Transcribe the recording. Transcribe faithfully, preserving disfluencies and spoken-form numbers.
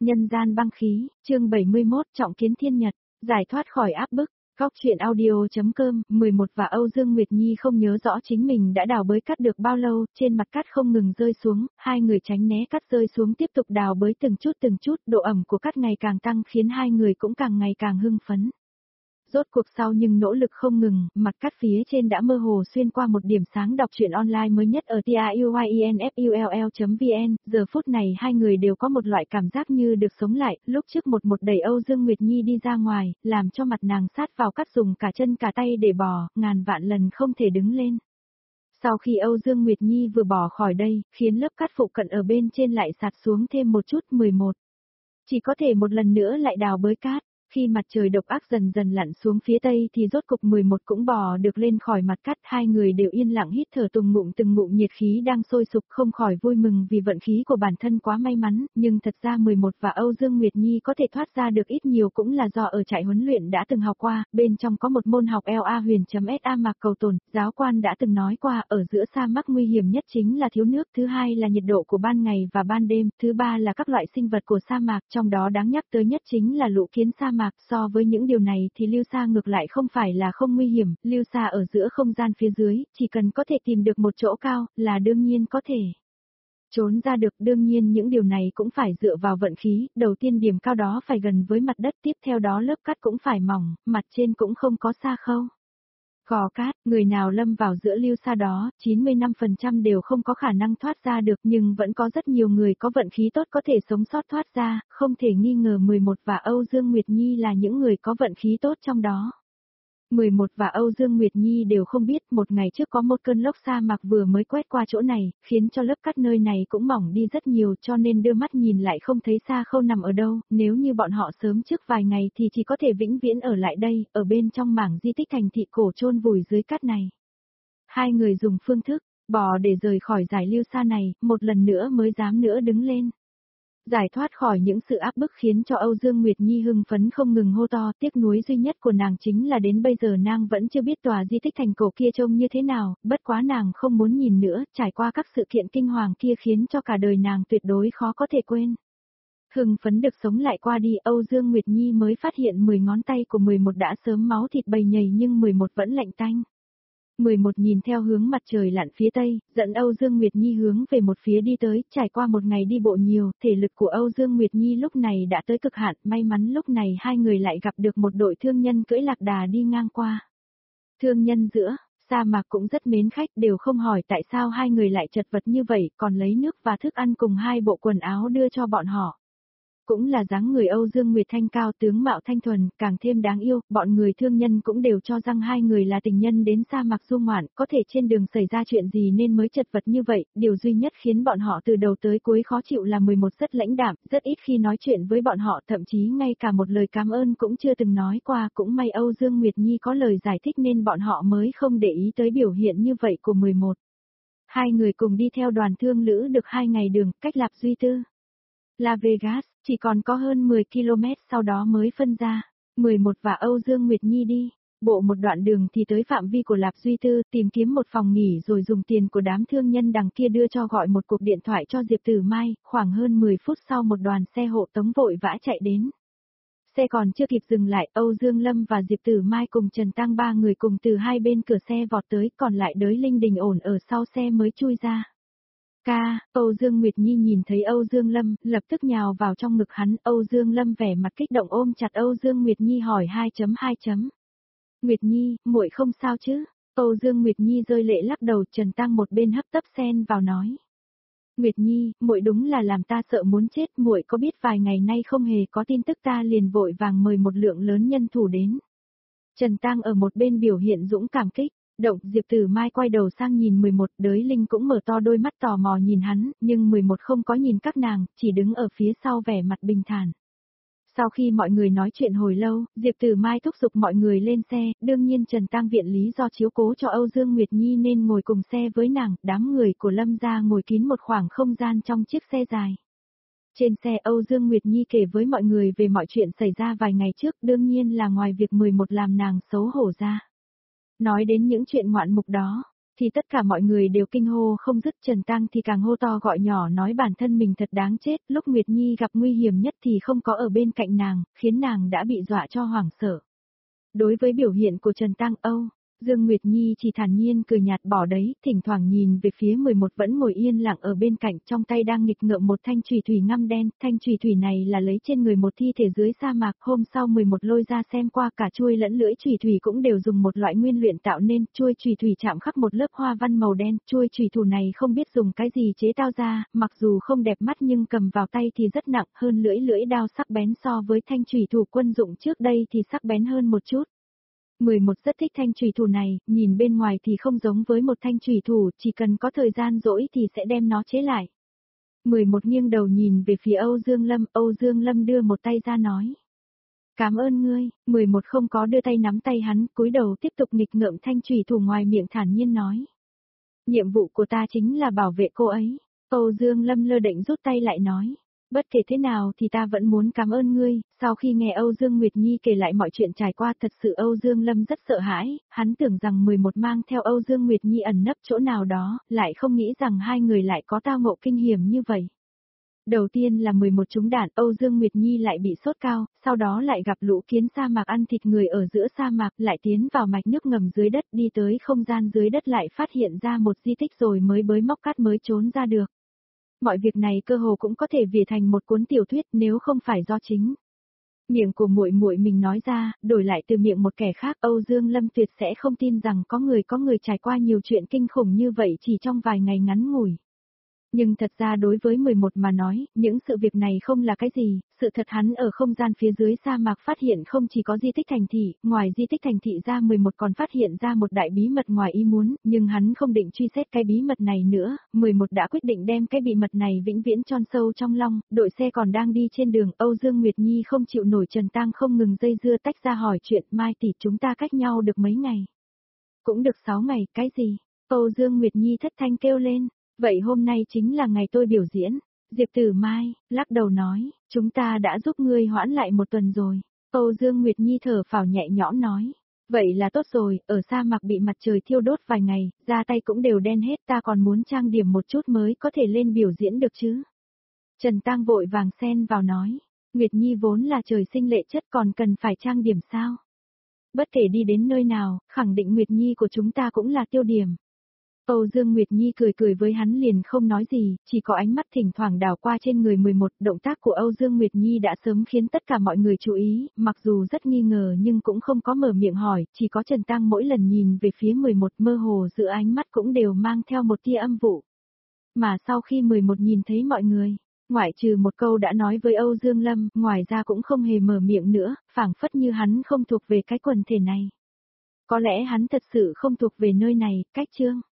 Nhân gian băng khí, chương bảy mươi mốt trọng kiến thiên nhật, giải thoát khỏi áp bức, góc chuyện audio.com, mười một và Âu Dương Nguyệt Nhi không nhớ rõ chính mình đã đào bới cát được bao lâu, trên mặt cát không ngừng rơi xuống, hai người tránh né cát rơi xuống tiếp tục đào bới từng chút từng chút, độ ẩm của cát ngày càng tăng khiến hai người cũng càng ngày càng hưng phấn. Rốt cuộc sau nhưng nỗ lực không ngừng, mặt cát phía trên đã mơ hồ xuyên qua một điểm sáng. Đọc truyện online mới nhất ở tiuyinfull chấm vn, giờ phút này hai người đều có một loại cảm giác như được sống lại, lúc trước một một đẩy Âu Dương Nguyệt Nhi đi ra ngoài, làm cho mặt nàng sát vào cát dùng cả chân cả tay để bò, ngàn vạn lần không thể đứng lên. Sau khi Âu Dương Nguyệt Nhi vừa bỏ khỏi đây, khiến lớp cát phụ cận ở bên trên lại sạt xuống thêm một chút. Mười một. Chỉ có thể một lần nữa lại đào bới cát. Khi mặt trời độc ác dần dần lặn xuống phía tây thì rốt cục mười một cũng bò được lên khỏi mặt cát, hai người đều yên lặng hít thở từng ngụm từng ngụm nhiệt khí đang sôi sục, không khỏi vui mừng vì vận khí của bản thân quá may mắn, nhưng thật ra mười một và Âu Dương Nguyệt Nhi có thể thoát ra được ít nhiều cũng là do ở trại huấn luyện đã từng học qua, bên trong có một môn học L A huyền.sa Mạc Cầu Tồn, giáo quan đã từng nói qua, ở giữa sa mạc nguy hiểm nhất chính là thiếu nước, thứ hai là nhiệt độ của ban ngày và ban đêm, thứ ba là các loại sinh vật của sa mạc, trong đó đáng nhắc tới nhất chính là lũ kiến sa mạc. So với những điều này thì lưu xa ngược lại không phải là không nguy hiểm, lưu xa ở giữa không gian phía dưới, chỉ cần có thể tìm được một chỗ cao, là đương nhiên có thể trốn ra được. Đương nhiên những điều này cũng phải dựa vào vận khí, đầu tiên điểm cao đó phải gần với mặt đất, tiếp theo đó lớp cát cũng phải mỏng, mặt trên cũng không có sa khâu. Gò cát, người nào lâm vào giữa lưu xa đó, chín mươi lăm phần trăm đều không có khả năng thoát ra được, nhưng vẫn có rất nhiều người có vận khí tốt có thể sống sót thoát ra, không thể nghi ngờ mười một và Âu Dương Nguyệt Nhi là những người có vận khí tốt trong đó. mười một và Âu Dương Nguyệt Nhi đều không biết, một ngày trước có một cơn lốc sa mạc vừa mới quét qua chỗ này, khiến cho lớp cát nơi này cũng mỏng đi rất nhiều, cho nên đưa mắt nhìn lại không thấy sa khâu nằm ở đâu, nếu như bọn họ sớm trước vài ngày thì chỉ có thể vĩnh viễn ở lại đây, ở bên trong mảng di tích thành thị cổ chôn vùi dưới cát này. Hai người dùng phương thức bò để rời khỏi giải lưu xa này, một lần nữa mới dám nữa đứng lên. Giải thoát khỏi những sự áp bức khiến cho Âu Dương Nguyệt Nhi hưng phấn không ngừng hô to, tiếc nuối duy nhất của nàng chính là đến bây giờ nàng vẫn chưa biết tòa di tích thành cổ kia trông như thế nào, bất quá nàng không muốn nhìn nữa, trải qua các sự kiện kinh hoàng kia khiến cho cả đời nàng tuyệt đối khó có thể quên. Hưng phấn được sống lại qua đi, Âu Dương Nguyệt Nhi mới phát hiện mười ngón tay của mười một đã sớm máu thịt bầy nhầy nhưng mười một vẫn lạnh tanh. mười một nhìn theo hướng mặt trời lặn phía tây, dẫn Âu Dương Nguyệt Nhi hướng về một phía đi tới, trải qua một ngày đi bộ nhiều, thể lực của Âu Dương Nguyệt Nhi lúc này đã tới cực hạn, may mắn lúc này hai người lại gặp được một đội thương nhân cưỡi lạc đà đi ngang qua. Thương nhân giữa sa mạc cũng rất mến khách, đều không hỏi tại sao hai người lại chật vật như vậy, còn lấy nước và thức ăn cùng hai bộ quần áo đưa cho bọn họ. Cũng là dáng người Âu Dương Nguyệt thanh cao tướng mạo thanh thuần, càng thêm đáng yêu, bọn người thương nhân cũng đều cho rằng hai người là tình nhân đến sa mạc du ngoạn, có thể trên đường xảy ra chuyện gì nên mới chật vật như vậy, điều duy nhất khiến bọn họ từ đầu tới cuối khó chịu là mười một rất lãnh đạm, rất ít khi nói chuyện với bọn họ, thậm chí ngay cả một lời cảm ơn cũng chưa từng nói qua, cũng may Âu Dương Nguyệt Nhi có lời giải thích nên bọn họ mới không để ý tới biểu hiện như vậy của mười một. Hai người cùng đi theo đoàn thương lữ được hai ngày đường, cách Lạp Duy Tư Las Vegas, chỉ còn có hơn mười ki lô mét sau đó mới phân ra. mười một và Âu Dương Nguyệt Nhi đi bộ một đoạn đường thì tới phạm vi của Lạp Duy Tư, tìm kiếm một phòng nghỉ rồi dùng tiền của đám thương nhân đằng kia đưa cho gọi một cuộc điện thoại cho Diệp Tử Mai, khoảng hơn mười phút sau một đoàn xe hộ tống vội vã chạy đến. Xe còn chưa kịp dừng lại, Âu Dương Lâm và Diệp Tử Mai cùng Trần Tăng ba người cùng từ hai bên cửa xe vọt tới, còn lại đới Linh Đình ổn ở sau xe mới chui ra. Ca, Âu Dương Nguyệt Nhi nhìn thấy Âu Dương Lâm, lập tức nhào vào trong ngực hắn, Âu Dương Lâm vẻ mặt kích động ôm chặt Âu Dương Nguyệt Nhi hỏi hai chấm hai chấm. Nguyệt Nhi, muội không sao chứ? Âu Dương Nguyệt Nhi rơi lệ lắc đầu, Trần Tăng một bên hấp tấp xen vào nói. Nguyệt Nhi, muội đúng là làm ta sợ muốn chết, muội có biết vài ngày nay không hề có tin tức ta liền vội vàng mời một lượng lớn nhân thủ đến. Trần Tăng ở một bên biểu hiện dũng cảm kích. Động, Diệp Tử Mai quay đầu sang nhìn mười một, đới Linh cũng mở to đôi mắt tò mò nhìn hắn, nhưng mười một không có nhìn các nàng, chỉ đứng ở phía sau vẻ mặt bình thản. Sau khi mọi người nói chuyện hồi lâu, Diệp Tử Mai thúc giục mọi người lên xe, đương nhiên Trần Tăng viện lý do chiếu cố cho Âu Dương Nguyệt Nhi nên ngồi cùng xe với nàng, đám người của Lâm gia ngồi kín một khoảng không gian trong chiếc xe dài. Trên xe Âu Dương Nguyệt Nhi kể với mọi người về mọi chuyện xảy ra vài ngày trước, đương nhiên là ngoài việc mười một làm nàng xấu hổ ra. Nói đến những chuyện ngoạn mục đó, thì tất cả mọi người đều kinh hô không dứt, Trần Tăng thì càng hô to gọi nhỏ nói bản thân mình thật đáng chết, lúc Nguyệt Nhi gặp nguy hiểm nhất thì không có ở bên cạnh nàng, khiến nàng đã bị dọa cho hoảng sợ. Đối với biểu hiện của Trần Tăng, Âu Dương Nguyệt Nhi chỉ thản nhiên cười nhạt bỏ đấy, thỉnh thoảng nhìn về phía mười một vẫn ngồi yên lặng ở bên cạnh, trong tay đang nghịch ngợm một thanh chùy thủy ngăm đen, thanh chùy thủy này là lấy trên người một thi thể dưới sa mạc, hôm sau mười một lôi ra xem qua, cả chuôi lẫn lưỡi chùy thủy cũng đều dùng một loại nguyên luyện tạo nên, chuôi chùy thủy chạm khắc một lớp hoa văn màu đen, chuôi chùy thủ này không biết dùng cái gì chế tạo ra, mặc dù không đẹp mắt nhưng cầm vào tay thì rất nặng, hơn lưỡi lưỡi đao sắc bén so với thanh chùy thủ quân dụng trước đây thì sắc bén hơn một chút. mười một rất thích thanh chùy thủ này, nhìn bên ngoài thì không giống với một thanh chùy thủ, chỉ cần có thời gian rỗi thì sẽ đem nó chế lại. mười một nghiêng đầu nhìn về phía Âu Dương Lâm, Âu Dương Lâm đưa một tay ra nói. Cảm ơn ngươi, mười một không có đưa tay nắm tay hắn, cúi đầu tiếp tục nghịch ngợm thanh chùy thủ ngoài miệng thản nhiên nói. Nhiệm vụ của ta chính là bảo vệ cô ấy. Âu Dương Lâm lơ đễnh rút tay lại nói. Bất kể thế nào thì ta vẫn muốn cảm ơn ngươi, sau khi nghe Âu Dương Nguyệt Nhi kể lại mọi chuyện trải qua thật sự Âu Dương Lâm rất sợ hãi, hắn tưởng rằng mười một mang theo Âu Dương Nguyệt Nhi ẩn nấp chỗ nào đó, lại không nghĩ rằng hai người lại có tao ngộ kinh hiểm như vậy. Đầu tiên là mười một trúng đạn, Âu Dương Nguyệt Nhi lại bị sốt cao, sau đó lại gặp lũ kiến sa mạc ăn thịt người ở giữa sa mạc, lại tiến vào mạch nước ngầm dưới đất, đi tới không gian dưới đất lại phát hiện ra một di tích rồi mới bới móc cát mới trốn ra được. Mọi việc này cơ hồ cũng có thể viết thành một cuốn tiểu thuyết nếu không phải do chính miệng của muội muội mình nói ra, đổi lại từ miệng một kẻ khác, Âu Dương Lâm tuyệt sẽ không tin rằng có người có người trải qua nhiều chuyện kinh khủng như vậy chỉ trong vài ngày ngắn ngủi. Nhưng thật ra đối với mười một mà nói, những sự việc này không là cái gì, sự thật hắn ở không gian phía dưới sa mạc phát hiện không chỉ có di tích thành thị, ngoài di tích thành thị ra mười một còn phát hiện ra một đại bí mật ngoài ý muốn, nhưng hắn không định truy xét cái bí mật này nữa, mười một đã quyết định đem cái bí mật này vĩnh viễn trôn sâu trong lòng, đội xe còn đang đi trên đường, Âu Dương Nguyệt Nhi không chịu nổi Trần Tăng không ngừng dây dưa tách ra hỏi chuyện, Mai tỷ chúng ta cách nhau được mấy ngày? Cũng được sáu ngày, cái gì? Âu Dương Nguyệt Nhi thất thanh kêu lên. Vậy hôm nay chính là ngày tôi biểu diễn. Diệp Tử Mai, lắc đầu nói, chúng ta đã giúp ngươi hoãn lại một tuần rồi. Âu Dương Nguyệt Nhi thở phào nhẹ nhõm nói. Vậy là tốt rồi, ở sa mạc bị mặt trời thiêu đốt vài ngày, da tay cũng đều đen hết, ta còn muốn trang điểm một chút mới có thể lên biểu diễn được chứ. Trần Tăng vội vàng xen vào nói, Nguyệt Nhi vốn là trời sinh lệ chất còn cần phải trang điểm sao. Bất kể đi đến nơi nào, khẳng định Nguyệt Nhi của chúng ta cũng là tiêu điểm. Âu Dương Nguyệt Nhi cười cười với hắn liền không nói gì, chỉ có ánh mắt thỉnh thoảng đảo qua trên người mười một, động tác của Âu Dương Nguyệt Nhi đã sớm khiến tất cả mọi người chú ý, mặc dù rất nghi ngờ nhưng cũng không có mở miệng hỏi, chỉ có Trần Tăng mỗi lần nhìn về phía mười một mơ hồ giữa ánh mắt cũng đều mang theo một tia âm vụ. Mà sau khi mười một nhìn thấy mọi người, ngoại trừ một câu đã nói với Âu Dương Lâm, ngoài ra cũng không hề mở miệng nữa, phảng phất như hắn không thuộc về cái quần thể này. Có lẽ hắn thật sự không thuộc về nơi này, cách chương.